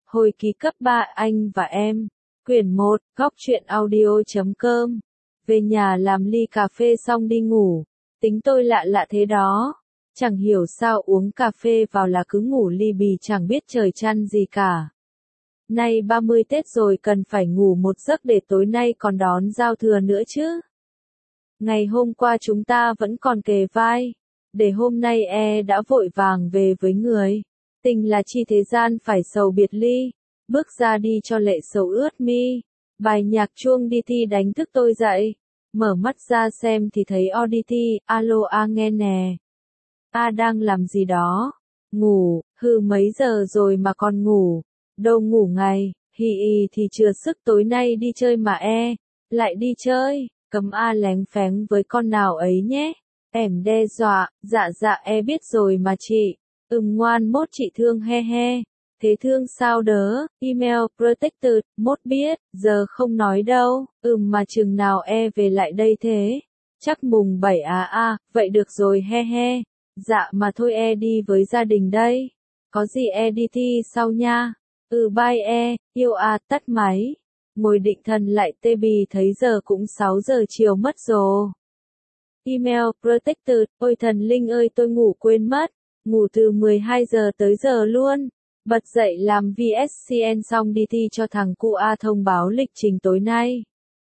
Hồi ký cấp 3 anh và em. Quyển 1, góc truyện audio.com. Về nhà làm ly cà phê xong đi ngủ. Tính tôi lạ lạ thế đó. Chẳng hiểu sao uống cà phê vào là cứ ngủ li bì chẳng biết trời chăn gì cả. Nay 30 Tết rồi cần phải ngủ một giấc để tối nay còn đón giao thừa nữa chứ. Ngày hôm qua chúng ta vẫn còn kề vai. Để hôm nay đã vội vàng về với người. Tình là chi thế gian phải sầu biệt ly. Bước ra đi cho lệ sầu ướt mi. Bài nhạc chuông đi thi đánh thức tôi dậy. Mở mắt ra xem thì thấy Audity, alo nghe nè. Đang làm gì đó? Ngủ, mấy giờ rồi mà còn ngủ? Đâu ngủ ngày, thì chừa sức tối nay đi chơi mà lại đi chơi, cấm léng phéng với con nào ấy nhé. Em đe dọa, dạ biết rồi mà chị. Ngoan mốt chị thương he. Thế thương sao đớ, email protected, mốt biết, giờ không nói đâu, mà chừng nào về lại đây thế? Chắc mùng 7 vậy được rồi he. Dạ mà thôi đi với gia đình đây. Có gì đi thi sau nha. Bye yêu tắt máy. Ngồi định thần lại tê bì thấy giờ cũng 6 giờ chiều mất rồi. Email protected, ôi thần linh ơi tôi ngủ quên mất. Ngủ từ 12 giờ tới giờ luôn. Bật dậy làm VSCN xong đi thi cho thằng cu thông báo lịch trình tối nay.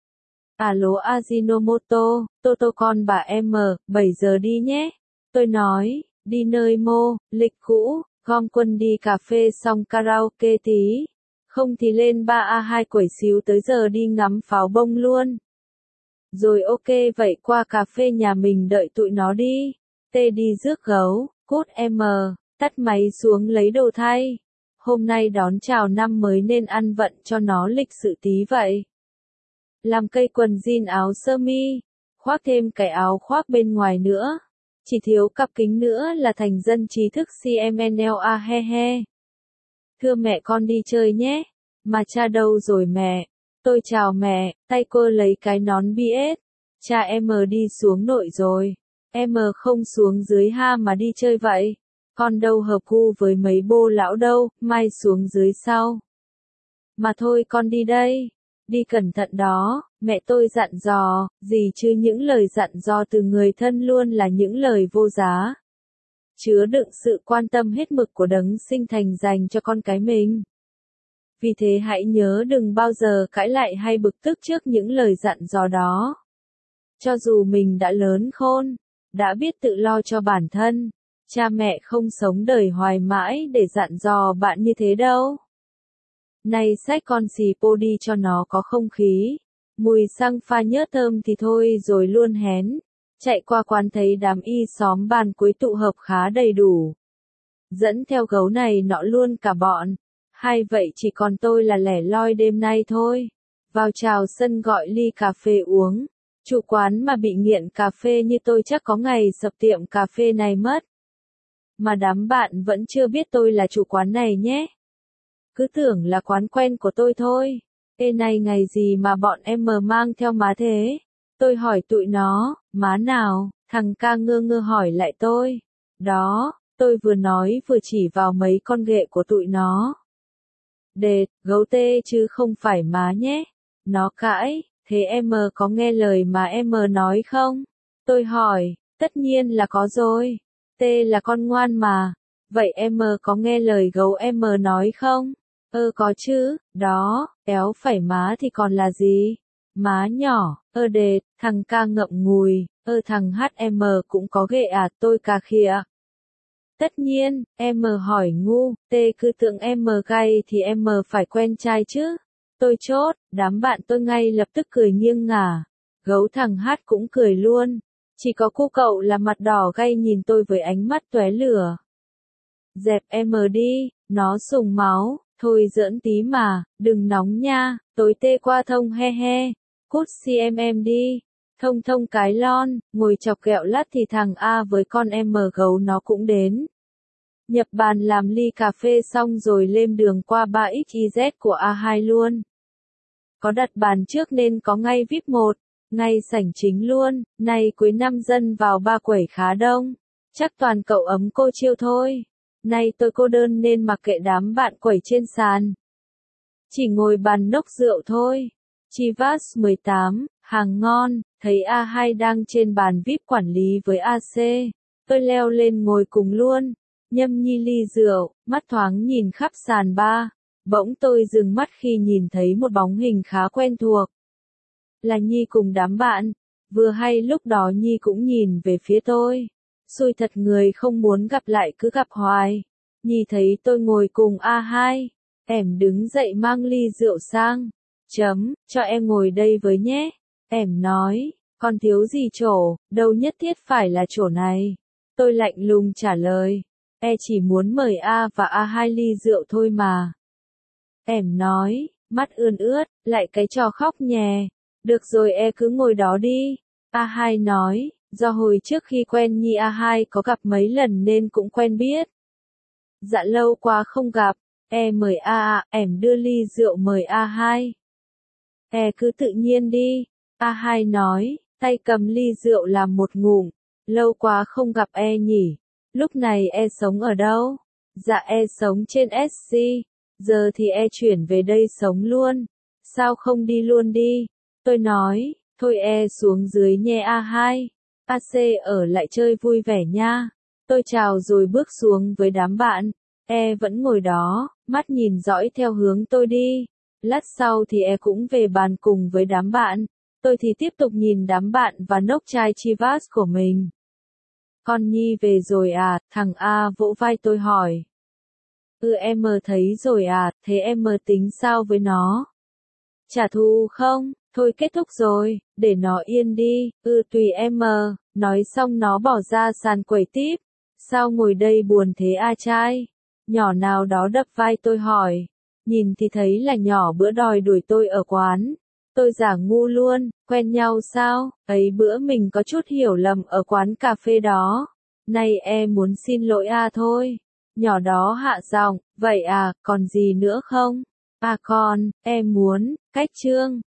Alo Ajinomoto, Toto con bà em 7 giờ đi nhé. Tôi nói, đi nơi lịch cũ, gom quân đi cà phê xong karaoke tí. Không thì lên 3A2 quẩy xíu tới giờ đi ngắm pháo bông luôn. Rồi ok vậy qua cà phê nhà mình đợi tụi nó đi. Tê đi rước gấu, cút tắt máy xuống lấy đồ thay. Hôm nay đón chào năm mới nên ăn vận cho nó lịch sự tí vậy. Làm cây quần jean áo sơ mi, khoác thêm cái áo khoác bên ngoài nữa. Chỉ thiếu cặp kính nữa là thành dân trí thức CMNLA he. Thưa mẹ con đi chơi nhé. Mà cha đâu rồi mẹ? Tôi chào mẹ, tay cô lấy cái nón BS. Cha em đi xuống nội rồi. Em không xuống dưới mà đi chơi vậy. Con đâu hợp gu với mấy bô lão đâu, mai xuống dưới sau. Mà thôi con đi đây. Đi cẩn thận đó, mẹ tôi dặn dò, gì chứ những lời dặn dò từ người thân luôn là những lời vô giá. Chứa đựng sự quan tâm hết mực của đấng sinh thành dành cho con cái mình. Vì thế hãy nhớ đừng bao giờ cãi lại hay bực tức trước những lời dặn dò đó. Cho dù mình đã lớn khôn, đã biết tự lo cho bản thân, cha mẹ không sống đời hoài mãi để dặn dò bạn như thế đâu. Này xách con xì po đi cho nó có không khí. Mùi xăng pha nhớt thơm thì thôi rồi luôn hén. Chạy qua quán thấy đám y xóm bàn cuối tụ hợp khá đầy đủ. Dẫn theo gấu này nọ luôn cả bọn. Hay vậy chỉ còn tôi là lẻ loi đêm nay thôi. Vào chào sân gọi ly cà phê uống. Chủ quán mà bị nghiện cà phê như tôi chắc có ngày sập tiệm cà phê này mất. Mà đám bạn vẫn chưa biết tôi là chủ quán này nhé. Cứ tưởng là quán quen của tôi thôi. Này ngày gì mà bọn em mang theo má thế? Tôi hỏi tụi nó, má nào? Thằng ca ngơ hỏi lại tôi. Đó, tôi vừa nói vừa chỉ vào mấy con ghệ của tụi nó. Đệt, gấu tê chứ không phải má nhé. Nó cãi, thế em có nghe lời mà em nói không? Tôi hỏi, tất nhiên là có rồi. Tê là con ngoan mà. Vậy em có nghe lời gấu em nói không? Có chứ, đó, éo phải má thì còn là gì? Má nhỏ, đệt, thằng ca ngậm ngùi, thằng HM cũng có ghệ tôi cà khịa. Tất nhiên, em hỏi ngu, tê cứ tưởng em gay thì em phải quen trai chứ. Tôi chốt, đám bạn tôi ngay lập tức cười nghiêng ngả. Gấu thằng Hát cũng cười luôn. Chỉ có cô cậu là mặt đỏ gay nhìn tôi với ánh mắt tóe lửa. Dẹp em đi, nó sùng máu. Thôi giỡn tí mà, đừng nóng nha, tối tê qua thông he. Cút em đi. Thông cái lon, ngồi chọc ghẹo lát thì thằng A với con em gấu nó cũng đến. Nhập bàn làm ly cà phê xong rồi lên đường qua 3XYZ của A2 luôn. Có đặt bàn trước nên có ngay VIP 1, ngay sảnh chính luôn, này cuối năm dân vào ba quẩy khá đông. Chắc toàn cậu ấm cô chiêu thôi. Nay tôi cô đơn nên mặc kệ đám bạn quẩy trên sàn. chỉ ngồi bàn nốc rượu thôi. Chivas 18, hàng ngon, thấy A2 đang trên bàn VIP quản lý với AC. Tôi leo lên ngồi cùng luôn, nhâm nhi ly rượu, mắt thoáng nhìn khắp sàn bar. Bỗng tôi dừng mắt khi nhìn thấy một bóng hình khá quen thuộc. Là Nhi cùng đám bạn. Vừa hay lúc đó Nhi cũng nhìn về phía tôi. Xui thật người không muốn gặp lại cứ gặp hoài. Nhi thấy tôi ngồi cùng A2. Em đứng dậy mang ly rượu sang. Cho em ngồi đây với nhé. Em nói, còn thiếu gì chỗ, đâu nhất thiết phải là chỗ này. Tôi lạnh lùng trả lời. Chỉ muốn mời A và A2 ly rượu thôi mà. Em nói, mắt ươn ướt, lại cái trò khóc nhè. Được rồi cứ ngồi đó đi. A2 nói, do hồi trước khi quen Nhi A2 có gặp mấy lần nên cũng quen biết. Dạ lâu quá không gặp, mời em đưa ly rượu mời A2. Cứ tự nhiên đi. A2 nói, tay cầm ly rượu làm một ngụm. Lâu quá không gặp nhỉ. Lúc này sống ở đâu? Dạ sống trên SC. Giờ thì chuyển về đây sống luôn. Sao không đi luôn đi? Tôi nói, thôi xuống dưới nhé A2. AC ở lại chơi vui vẻ nha. Tôi chào rồi bước xuống với đám bạn. Vẫn ngồi đó, mắt nhìn dõi theo hướng tôi đi. Lát sau thì cũng về bàn cùng với đám bạn. Tôi thì tiếp tục nhìn đám bạn và nốc chai Chivas của mình. Con Nhi về rồi à? Thằng A vỗ vai tôi hỏi. Em thấy rồi à, thế em tính sao với nó? Trả thù không? Thôi kết thúc rồi, để nó yên đi. Tùy em. Nói xong nó bỏ ra sàn quẩy tiếp. Sao ngồi đây buồn thế a trai? Nhỏ nào đó đập vai tôi hỏi. Nhìn thì thấy là nhỏ bữa đòi đuổi tôi ở quán. Tôi giả ngu luôn, quen nhau sao? Ấy bữa mình có chút hiểu lầm ở quán cà phê đó. Nay muốn xin lỗi thôi. Nhỏ đó hạ giọng, vậy à, còn gì nữa không? Còn, muốn, cách chương.